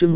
chương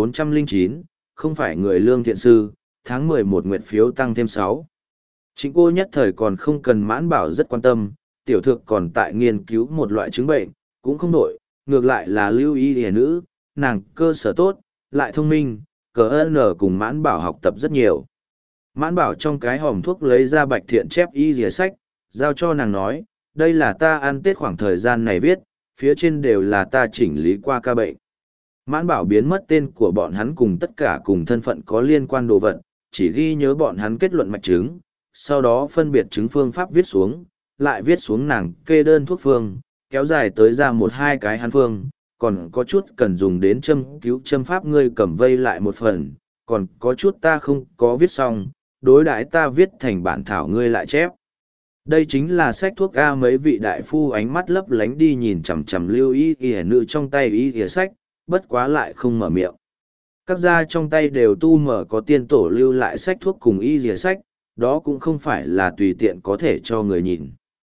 1409, không phải người lương thiện sư, tháng 11 nguyện phiếu tăng thêm 6. Chính cô nhất thời còn không cần Mãn Bảo rất quan tâm, tiểu thược còn tại nghiên cứu một loại chứng bệnh, cũng không nổi, ngược lại là lưu y hề nữ, nàng cơ sở tốt, lại thông minh, cờ ơn ở cùng Mãn Bảo học tập rất nhiều. Mãn Bảo trong cái hòm thuốc lấy ra bạch thiện chép y dìa sách, giao cho nàng nói, đây là ta ăn Tết khoảng thời gian này viết, phía trên đều là ta chỉnh lý qua ca bệnh. Mãn Bảo biến mất tên của bọn hắn cùng tất cả cùng thân phận có liên quan đồ vật, chỉ ghi nhớ bọn hắn kết luận mạch chứng, sau đó phân biệt chứng phương pháp viết xuống, lại viết xuống nàng kê đơn thuốc phương, kéo dài tới ra một hai cái hắn phương, còn có chút cần dùng đến châm cứu châm pháp ngươi cầm vây lại một phần, còn có chút ta không có viết xong, đối đãi ta viết thành bản thảo ngươi lại chép. Đây chính là sách thuốc A. Mấy vị đại phu ánh mắt lấp lánh đi nhìn chằm chằm lưu y y nữ trong tay y y sách, bất quá lại không mở miệng. Các gia trong tay đều tu mở có tiên tổ lưu lại sách thuốc cùng y y sách, đó cũng không phải là tùy tiện có thể cho người nhìn.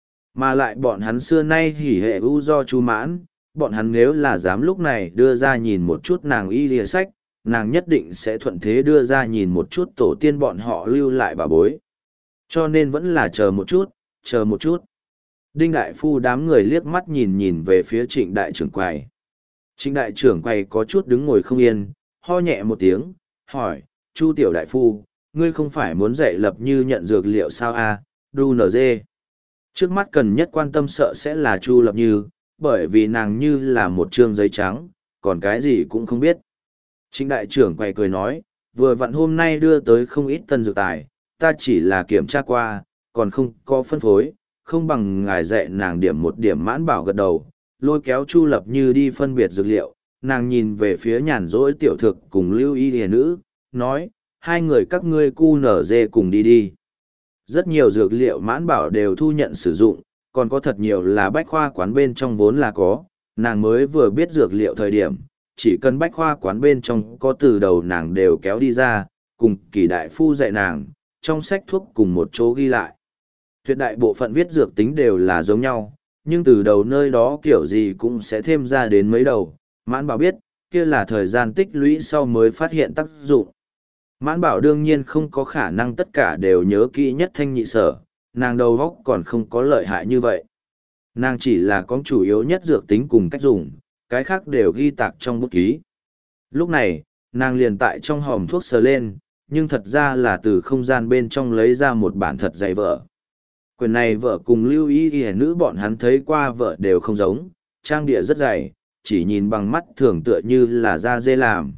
Mà lại bọn hắn xưa nay hỉ hệ ưu do chu mãn, bọn hắn nếu là dám lúc này đưa ra nhìn một chút nàng y y sách, nàng nhất định sẽ thuận thế đưa ra nhìn một chút tổ tiên bọn họ lưu lại bà bối. Cho nên vẫn là chờ một chút, chờ một chút. Đinh đại phu đám người liếc mắt nhìn nhìn về phía Trịnh đại trưởng quầy. Trịnh đại trưởng quầy có chút đứng ngồi không yên, ho nhẹ một tiếng, hỏi, Chu tiểu đại phu, ngươi không phải muốn dạy Lập Như nhận dược liệu sao a? Đu nở dê. Trước mắt cần nhất quan tâm sợ sẽ là Chu Lập Như, bởi vì nàng như là một trương giấy trắng, còn cái gì cũng không biết. Trịnh đại trưởng quầy cười nói, vừa vặn hôm nay đưa tới không ít tân dược tài, ta chỉ là kiểm tra qua, còn không có phân phối, không bằng ngài dạy nàng điểm một điểm. Mãn Bảo gật đầu, lôi kéo Chu Lập Như đi phân biệt dược liệu, nàng nhìn về phía nhàn rỗi tiểu thực cùng lưu y hề nữ, nói, hai người các ngươi cu nở dê cùng đi đi. Rất nhiều dược liệu Mãn Bảo đều thu nhận sử dụng, còn có thật nhiều là bách khoa quán bên trong vốn là có, nàng mới vừa biết dược liệu thời điểm, chỉ cần bách khoa quán bên trong có từ đầu nàng đều kéo đi ra, cùng Kỳ đại phu dạy nàng, trong sách thuốc cùng một chỗ ghi lại. Tuyệt đại bộ phận viết dược tính đều là giống nhau, nhưng từ đầu nơi đó kiểu gì cũng sẽ thêm ra đến mấy đầu. Mãn Bảo biết, kia là thời gian tích lũy sau mới phát hiện tác dụng. Mãn Bảo đương nhiên không có khả năng tất cả đều nhớ kỹ nhất thanh nhị sở, nàng đầu óc còn không có lợi hại như vậy. Nàng chỉ là có chủ yếu nhất dược tính cùng cách dùng, cái khác đều ghi tạc trong bút ký. Lúc này, nàng liền tại trong hòm thuốc sờ lên, nhưng thật ra là từ không gian bên trong lấy ra một bản thật dày vở. Quyển này vợ cùng lưu y y nữ bọn hắn thấy qua vợ đều không giống, trang địa rất dày, chỉ nhìn bằng mắt thường tựa như là da dê làm.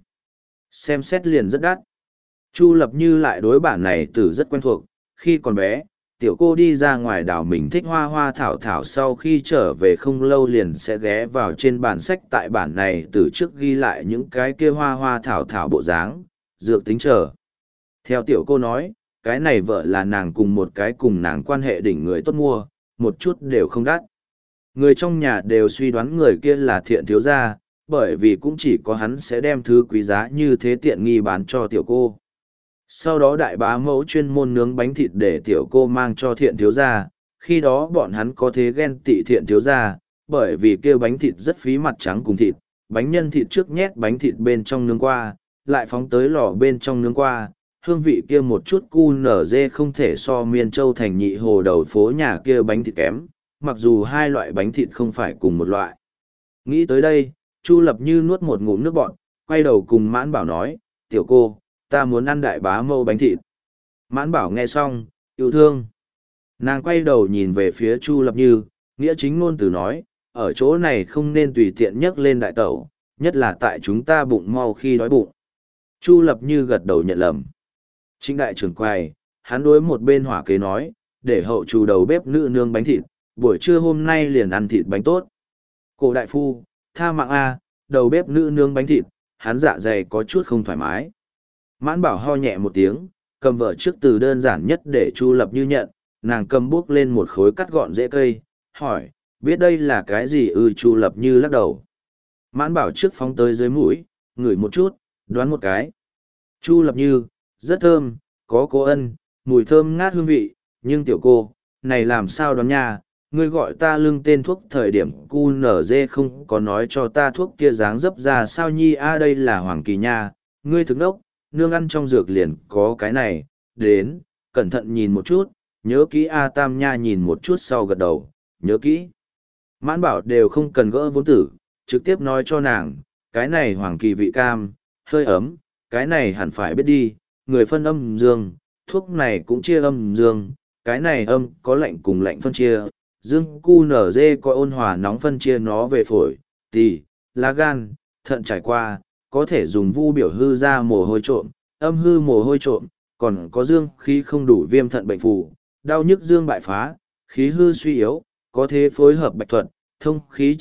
Xem xét liền rất đắt. Chu Lập Như lại đối bản này từ rất quen thuộc, khi còn bé, tiểu cô đi ra ngoài đảo mình thích hoa hoa thảo thảo sau khi trở về không lâu liền sẽ ghé vào trên bản sách tại bản này từ trước ghi lại những cái kia hoa hoa thảo thảo bộ dáng, dược tính trở. Theo tiểu cô nói, cái này vợ là nàng cùng một cái cùng nàng quan hệ đỉnh người tốt mua, một chút đều không đắt. Người trong nhà đều suy đoán người kia là thiện thiếu gia, bởi vì cũng chỉ có hắn sẽ đem thứ quý giá như thế tiện nghi bán cho tiểu cô. Sau đó đại bá mẫu chuyên môn nướng bánh thịt để tiểu cô mang cho thiện thiếu gia, khi đó bọn hắn có thế ghen tị thiện thiếu gia, bởi vì kia bánh thịt rất phí mặt trắng cùng thịt, bánh nhân thịt trước nhét bánh thịt bên trong nướng qua, lại phóng tới lò bên trong nướng qua, hương vị kia một chút cu nở dê không thể so Miên Châu thành nhị hồ đầu phố nhà kia bánh thịt kém, mặc dù hai loại bánh thịt không phải cùng một loại. Nghĩ tới đây, Chu Lập Như nuốt một ngụm nước bọt, quay đầu cùng Mãn Bảo nói, tiểu cô, ta muốn ăn đại bá mâu bánh thịt. Mãn Bảo nghe xong, yêu thương. Nàng quay đầu nhìn về phía Chu Lập Như, nghĩa chính ngôn từ nói, ở chỗ này không nên tùy tiện nhấc lên đại tẩu, nhất là tại chúng ta bụng mau khi đói bụng. Chu Lập Như gật đầu nhận lầm. Trịnh đại trưởng quầy, hắn đối một bên hỏa kế nói, để hậu chủ đầu bếp nữ nương bánh thịt, buổi trưa hôm nay liền ăn thịt bánh tốt. Cổ đại phu, tha mạng A, đầu bếp nữ nương bánh thịt, hắn dạ dày có chút không thoải mái. Mãn Bảo ho nhẹ một tiếng, cầm vợ trước từ đơn giản nhất để Chu Lập Như nhận, nàng cầm bước lên một khối cắt gọn rễ cây, hỏi, biết đây là cái gì Chu Lập Như lắc đầu. Mãn Bảo trước phóng tới dưới mũi, ngửi một chút, đoán một cái. Chu Lập Như, rất thơm, có cô ân, mùi thơm ngát hương vị, nhưng tiểu cô, này làm sao đoán nha, ngươi gọi ta lưng tên thuốc thời điểm QNZ không có nói cho ta thuốc kia dáng dấp ra sao nhi a đây là Hoàng Kỳ nha, ngươi thức đốc, nương ăn trong dược liền có cái này, đến, cẩn thận nhìn một chút, nhớ kỹ A Tam nha nhìn một chút sau gật đầu, nhớ kỹ. Mãn bảo đều không cần gỡ vốn tử, trực tiếp nói cho nàng, cái này Hoàng Kỳ vị cam, hơi ấm, cái này hẳn phải biết đi, người phân âm dương, thuốc này cũng chia âm dương, cái này âm có lạnh cùng lạnh phân chia, dương cu nở dê có ôn hòa nóng phân chia nó về phổi, tỳ, lá gan, thận trải qua, có thể dùng vu biểu hư ra mồ hôi trộm, âm hư mồ hôi trộm, còn có dương khí không đủ viêm thận bệnh phù, đau nhức dương bại phá, khí hư suy yếu, có thể phối hợp bạch thuật, thông khí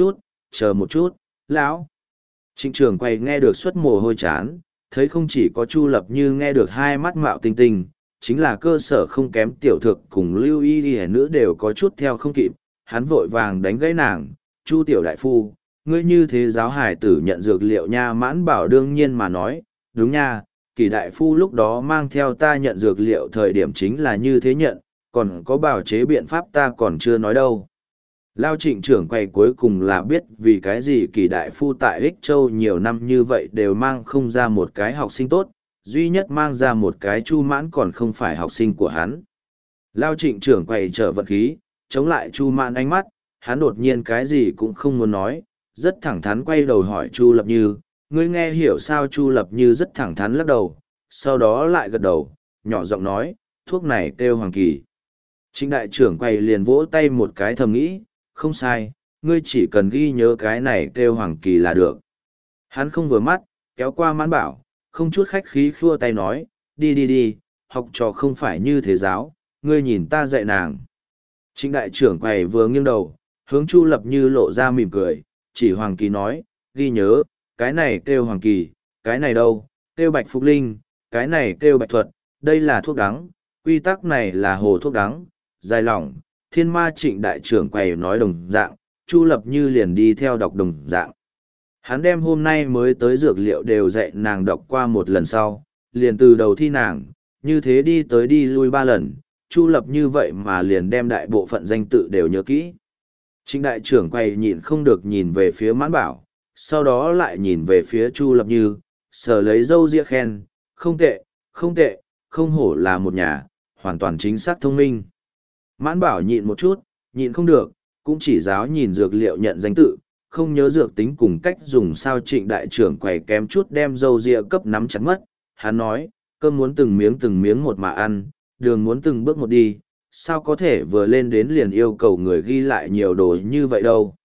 chờ một chút, lão. Trịnh trưởng quay nghe được suất mồ hôi chán, thấy không chỉ có Chu Lập Như nghe được hai mắt mạo tinh tinh, chính là cơ sở không kém tiểu thực cùng lưu y y nữ đều có chút theo không kịp, hắn vội vàng đánh gãy nàng, Chu tiểu đại phu, ngươi như thế giáo hải tử nhận dược liệu nha. Mãn bảo đương nhiên mà nói, đúng nha, Kỳ đại phu lúc đó mang theo ta nhận dược liệu thời điểm chính là như thế nhận, còn có bào chế biện pháp ta còn chưa nói đâu. Lao Trịnh trưởng quay cuối cùng là biết vì cái gì Kỳ đại phu tại Ích Châu nhiều năm như vậy đều mang không ra một cái học sinh tốt, duy nhất mang ra một cái Chu Mãn còn không phải học sinh của hắn. Lao Trịnh trưởng quay trở vận khí, chống lại Chu Mãn ánh mắt, hắn đột nhiên cái gì cũng không muốn nói, rất thẳng thắn quay đầu hỏi Chu Lập Như, ngươi nghe hiểu sao? Chu Lập Như rất thẳng thắn lắc đầu, sau đó lại gật đầu, nhỏ giọng nói, thuốc này kêu Hoàng Kỳ. Trịnh đại trưởng quay liền vỗ tay một cái thầm nghĩ, không sai, ngươi chỉ cần ghi nhớ cái này kêu Hoàng Kỳ là được. Hắn không vừa mắt, kéo qua Mãn bảo, không chút khách khí khua tay nói, đi, học trò không phải như thế giáo, ngươi nhìn ta dạy nàng. Trịnh đại trưởng quầy vừa nghiêng đầu, hướng Chu Lập Như lộ ra mỉm cười, chỉ Hoàng Kỳ nói, ghi nhớ, cái này kêu Hoàng Kỳ, cái này đâu, kêu Bạch Phục Linh, cái này kêu Bạch Thuật, đây là thuốc đắng, quy tắc này là hồ thuốc đắng, dài lỏng. Thiên ma Trịnh đại trưởng quầy nói đồng dạng, Chu Lập Như liền đi theo đọc đồng dạng. Hắn đem hôm nay mới tới dược liệu đều dạy nàng đọc qua một lần sau, liền từ đầu thi nàng, như thế đi tới đi lui 3 lần, Chu Lập Như vậy mà liền đem đại bộ phận danh tự đều nhớ kỹ. Trịnh đại trưởng quầy nhịn không được nhìn về phía Mãn bảo, sau đó lại nhìn về phía Chu Lập Như, sờ lấy râu ria khen, không tệ, không hổ là một nhà, hoàn toàn chính xác thông minh. Mãn bảo nhịn một chút, nhịn không được, cũng chỉ giáo nhìn dược liệu nhận danh tự, không nhớ dược tính cùng cách dùng sao. Trịnh đại trưởng quầy kém chút đem râu ria cấp nắm chặt mất. Hắn nói, cơm muốn từng miếng một mà ăn, đường muốn từng bước một đi, sao có thể vừa lên đến liền yêu cầu người ghi lại nhiều đồ như vậy đâu.